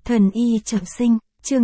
Thần y trọng sinh, chương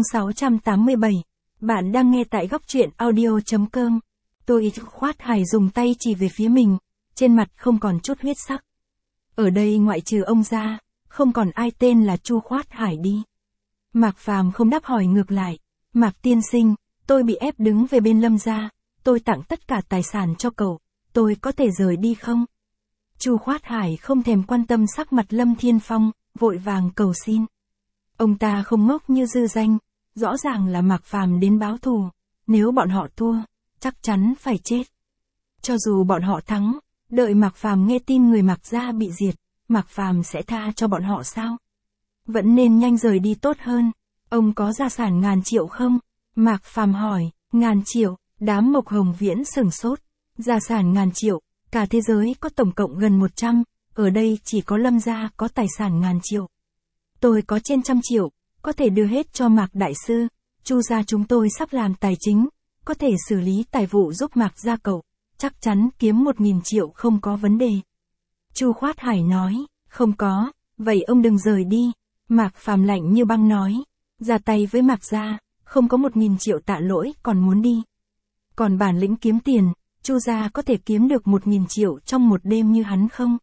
687. Bạn đang nghe tại góc truyện audio.com. Tôi Khoát Hải dùng tay chỉ về phía mình, trên mặt không còn chút huyết sắc. Ở đây ngoại trừ ông ra, không còn ai tên là Chu Khoát Hải đi. Mạc Phàm không đáp hỏi ngược lại. Mạc tiên sinh, tôi bị ép đứng về bên Lâm gia, tôi tặng tất cả tài sản cho cậu, tôi có thể rời đi không? Chu Khoát Hải không thèm quan tâm sắc mặt Lâm Thiên Phong, vội vàng cầu xin. Ông ta không ngốc như Dư Danh, rõ ràng là Mạc Phàm đến báo thù, nếu bọn họ thua, chắc chắn phải chết. Cho dù bọn họ thắng, đợi Mạc Phàm nghe tin người Mạc gia bị diệt, Mạc Phàm sẽ tha cho bọn họ sao? Vẫn nên nhanh rời đi tốt hơn. Ông có gia sản ngàn triệu không? Mạc Phàm hỏi. Ngàn triệu? Đám Mộc Hồng Viễn sửng sốt. Gia sản ngàn triệu, cả thế giới có tổng cộng gần 100, ở đây chỉ có Lâm gia có tài sản ngàn triệu. Tôi có trên 100 triệu, có thể đưa hết cho Mạc đại sư. Chu gia chúng tôi sắp làm tài chính, có thể xử lý tài vụ giúp Mạc gia cậu, chắc chắn kiếm 1.000 triệu không có vấn đề. Chu Khoát Hải nói. Không có, vậy ông đừng rời đi. Mạc Phàm lạnh như băng nói. Ra tay với Mạc gia, không có 1.000 triệu tạ lỗi còn muốn đi. Còn bản lĩnh kiếm tiền, Chu gia có thể kiếm được 1.000 triệu trong một đêm như hắn không?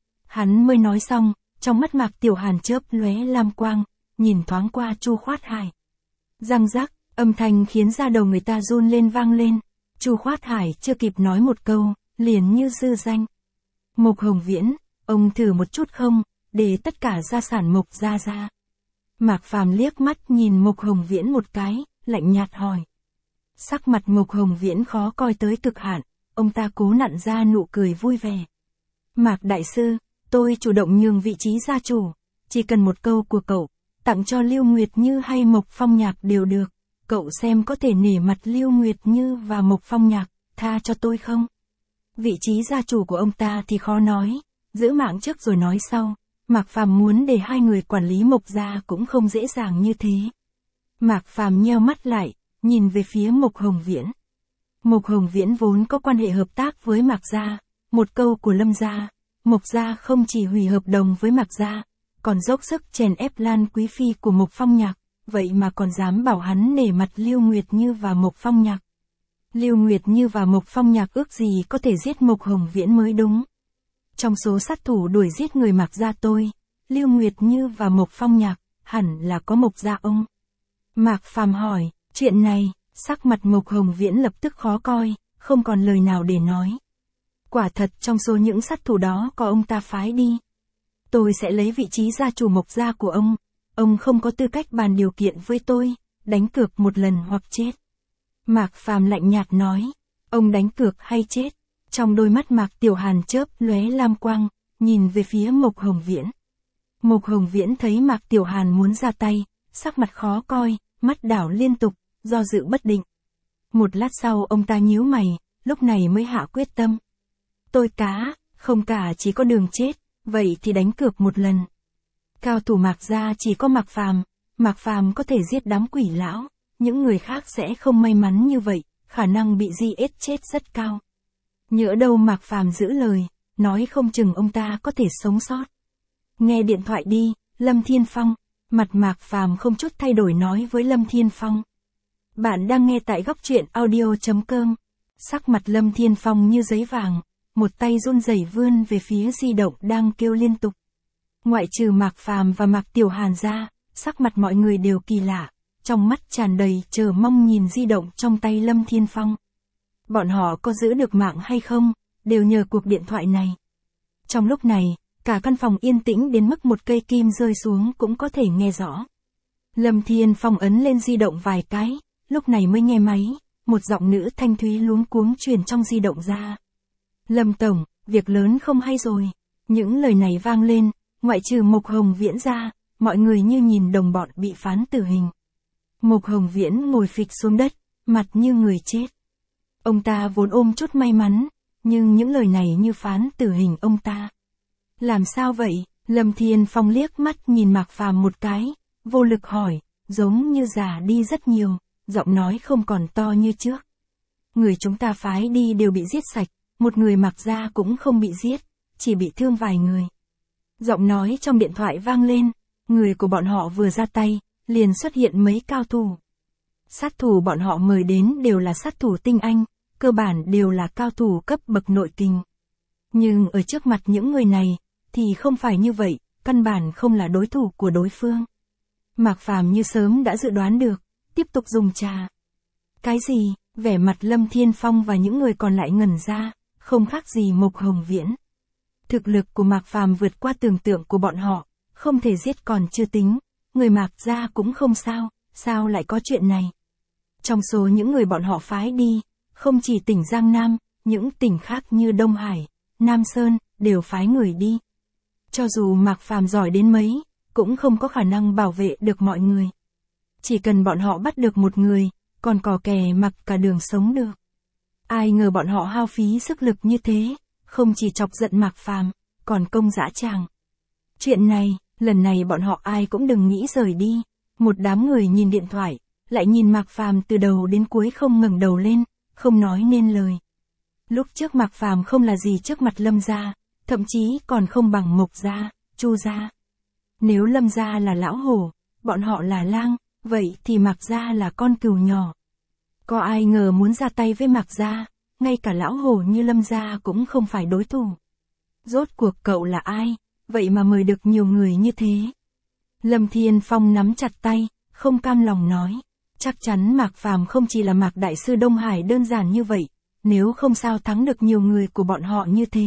Hắn mới nói xong, trong mắt Mạc Tiểu Hàn chớp lóe lam quang, nhìn thoáng qua Chu Khoát Hải. Răng rắc, âm thanh khiến da đầu người ta run lên vang lên. Chu Khoát Hải chưa kịp nói một câu, liền như Dư Danh. Mộc Hồng Viễn, ông thử một chút không, để tất cả gia sản Mộc gia ra. Mạc Phàm liếc mắt nhìn Mộc Hồng Viễn một cái, lạnh nhạt hỏi. Sắc mặt Mộc Hồng Viễn khó coi tới cực hạn, ông ta cố nặn ra nụ cười vui vẻ. Mạc đại sư, tôi chủ động nhường vị trí gia chủ, chỉ cần một câu của cậu, tặng cho Lưu Nguyệt Như hay Mộc Phong Nhạc đều được, cậu xem có thể nể mặt Lưu Nguyệt Như và Mộc Phong Nhạc, tha cho tôi không? Vị trí gia chủ của ông ta thì khó nói, giữ mạng trước rồi nói sau. Mạc Phàm muốn để hai người quản lý Mộc gia cũng không dễ dàng như thế. Mạc Phàm nheo mắt lại, nhìn về phía Mộc Hồng Viễn. Mộc Hồng Viễn vốn có quan hệ hợp tác với Mạc gia, một câu của Lâm gia, Mộc gia không chỉ hủy hợp đồng với Mạc gia, còn dốc sức chèn ép Lan Quý Phi của Mộc Phong Nhạc, vậy mà còn dám bảo hắn nể mặt Lưu Nguyệt Như và Mộc Phong Nhạc. Lưu Nguyệt Như và Mộc Phong Nhạc ước gì có thể giết Mộc Hồng Viễn mới đúng. Trong số sát thủ đuổi giết người Mạc gia tôi, Lưu Nguyệt Như và Mộc Phong Nhạc, hẳn là có Mộc gia ông. Mạc Phàm hỏi, chuyện này, sắc mặt Mộc Hồng Viễn lập tức khó coi, không còn lời nào để nói. Quả thật trong số những sát thủ đó có ông ta phái đi. Tôi sẽ lấy vị trí gia chủ Mộc gia của ông không có tư cách bàn điều kiện với tôi, đánh cược một lần hoặc chết. Mạc Phàm lạnh nhạt nói, ông đánh cược hay chết? Trong đôi mắt Mạc Tiểu Hàn chớp lóe lam quang, nhìn về phía Mộc Hồng Viễn. Mộc Hồng Viễn thấy Mạc Tiểu Hàn muốn ra tay, sắc mặt khó coi, mắt đảo liên tục, do dự bất định. Một lát sau ông ta nhíu mày, lúc này mới hạ quyết tâm. Tôi cá, không cả chỉ có đường chết, vậy thì đánh cược một lần. Cao thủ Mạc gia chỉ có Mạc Phàm có thể giết đám quỷ lão, những người khác sẽ không may mắn như vậy, khả năng bị giết chết rất cao. Nhỡ đâu Mạc Phàm giữ lời, nói không chừng ông ta có thể sống sót. Nghe điện thoại đi, Lâm Thiên Phong. Mặt Mạc Phàm không chút thay đổi nói với Lâm Thiên Phong. Bạn đang nghe tại góc truyện audio.com. Sắc mặt Lâm Thiên Phong như giấy vàng, một tay run rẩy vươn về phía di động đang kêu liên tục. Ngoại trừ Mạc Phàm và Mạc Tiểu Hàn ra, sắc mặt mọi người đều kỳ lạ, trong mắt tràn đầy chờ mong nhìn di động trong tay Lâm Thiên Phong. Bọn họ có giữ được mạng hay không, đều nhờ cuộc điện thoại này. Trong lúc này, cả căn phòng yên tĩnh đến mức một cây kim rơi xuống cũng có thể nghe rõ. Lâm Thiên Phong ấn lên di động vài cái, lúc này mới nghe máy, một giọng nữ thanh thúy luống cuống truyền trong di động ra. Lâm Tổng, việc lớn không hay rồi. Những lời này vang lên, ngoại trừ Mộc Hồng Viễn ra, mọi người như nhìn đồng bọn bị phán tử hình. Mộc Hồng Viễn ngồi phịch xuống đất, mặt như người chết. Ông ta vốn ôm chút may mắn, nhưng những lời này như phán tử hình ông ta. Làm sao vậy? Lâm Thiên Phong liếc mắt nhìn Mạc Phàm một cái, vô lực hỏi, giống như già đi rất nhiều, giọng nói không còn to như trước. Người chúng ta phái đi đều bị giết sạch, một người Mạc gia cũng không bị giết, chỉ bị thương vài người. Giọng nói trong điện thoại vang lên, người của bọn họ vừa ra tay, liền xuất hiện mấy cao thủ. Sát thủ bọn họ mời đến đều là sát thủ tinh anh, cơ bản đều là cao thủ cấp bậc nội kình. Nhưng ở trước mặt những người này, thì không phải như vậy, căn bản không là đối thủ của đối phương. Mạc Phàm như sớm đã dự đoán được, tiếp tục dùng trà. Cái gì? Vẻ mặt Lâm Thiên Phong và những người còn lại ngẩn ra, không khác gì Mộc Hồng Viễn. Thực lực của Mạc Phàm vượt qua tưởng tượng của bọn họ, không thể giết còn chưa tính, người Mạc gia cũng không sao, sao lại có chuyện này. Trong số những người bọn họ phái đi, không chỉ tỉnh Giang Nam, những tỉnh khác như Đông Hải, Nam Sơn, đều phái người đi. Cho dù Mạc Phàm giỏi đến mấy, cũng không có khả năng bảo vệ được mọi người. Chỉ cần bọn họ bắt được một người, còn cò kè mặc cả đường sống được. Ai ngờ bọn họ hao phí sức lực như thế, không chỉ chọc giận Mạc Phàm, còn công dã tràng. Chuyện này, lần này bọn họ ai cũng đừng nghĩ rời đi. Một đám người nhìn điện thoại, lại nhìn Mạc Phàm từ đầu đến cuối không ngẩng đầu lên, không nói nên lời. Lúc trước Mạc Phàm không là gì trước mặt Lâm gia, thậm chí còn không bằng Mộc gia, Chu gia. Nếu Lâm gia là lão hổ, bọn họ là lang, vậy thì Mạc gia là con cừu nhỏ. Có ai ngờ muốn ra tay với Mạc gia, ngay cả lão hổ như Lâm gia cũng không phải đối thủ. Rốt cuộc cậu là ai, vậy mà mời được nhiều người như thế? Lâm Thiên Phong nắm chặt tay, không cam lòng nói. Chắc chắn Mạc Phàm không chỉ là Mạc Đại sư Đông Hải đơn giản như vậy, nếu không sao thắng được nhiều người của bọn họ như thế.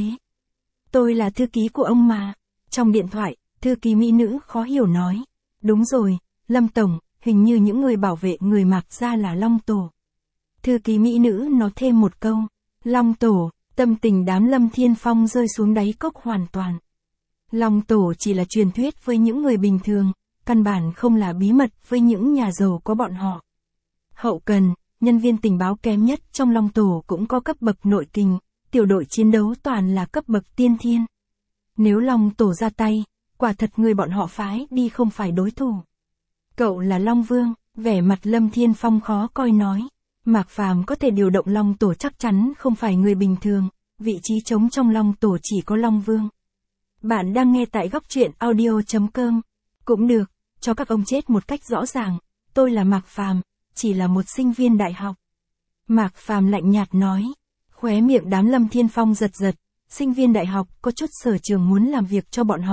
Tôi là thư ký của ông mà. Trong điện thoại, thư ký mỹ nữ khó hiểu nói. Đúng rồi, Lâm Tổng, hình như những người bảo vệ người Mạc gia là Long Tổ. Thư ký mỹ nữ nói thêm một câu. Long Tổ, tâm tình đám Lâm Thiên Phong rơi xuống đáy cốc hoàn toàn. Long Tổ chỉ là truyền thuyết với những người bình thường, căn bản không là bí mật với những nhà giàu có bọn họ. Hậu cần, nhân viên tình báo kém nhất trong Long Tổ cũng có cấp bậc nội kình, tiểu đội chiến đấu toàn là cấp bậc tiên thiên. Nếu Long Tổ ra tay, quả thật người bọn họ phái đi không phải đối thủ. Cậu là Long Vương, vẻ mặt Lâm Thiên Phong khó coi nói. Mạc Phàm có thể điều động Long Tổ chắc chắn không phải người bình thường, vị trí trống trong Long Tổ chỉ có Long Vương. Bạn đang nghe tại góc truyện audio.com. Cũng được, cho các ông chết một cách rõ ràng, tôi là Mạc Phàm, chỉ là một sinh viên đại học. Mạc Phàm lạnh nhạt nói, khóe miệng đám Lâm Thiên Phong giật giật, sinh viên đại học có chút sở trường muốn làm việc cho bọn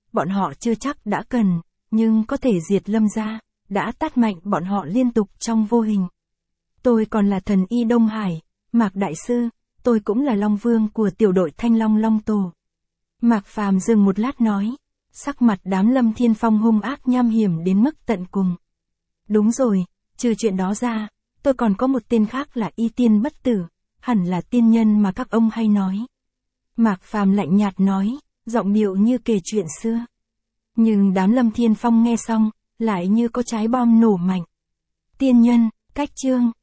họ chưa chắc đã cần, nhưng có thể diệt Lâm gia, đã tát mạnh bọn họ liên tục trong vô hình. Tôi còn là thần y Đông Hải, Mạc Đại sư, tôi cũng là Long Vương của tiểu đội Thanh Long Long Tổ. Mạc Phàm dừng một lát nói, sắc mặt đám Lâm Thiên Phong hung ác nham hiểm đến mức tận cùng. Đúng rồi, trừ chuyện đó ra, tôi còn có một tên khác là Y Tiên Bất Tử, hẳn là tiên nhân mà các ông hay nói. Mạc Phàm lạnh nhạt nói, giọng điệu như kể chuyện xưa. Nhưng đám Lâm Thiên Phong nghe xong, lại như có trái bom nổ mạnh. Tiên nhân, cách chương.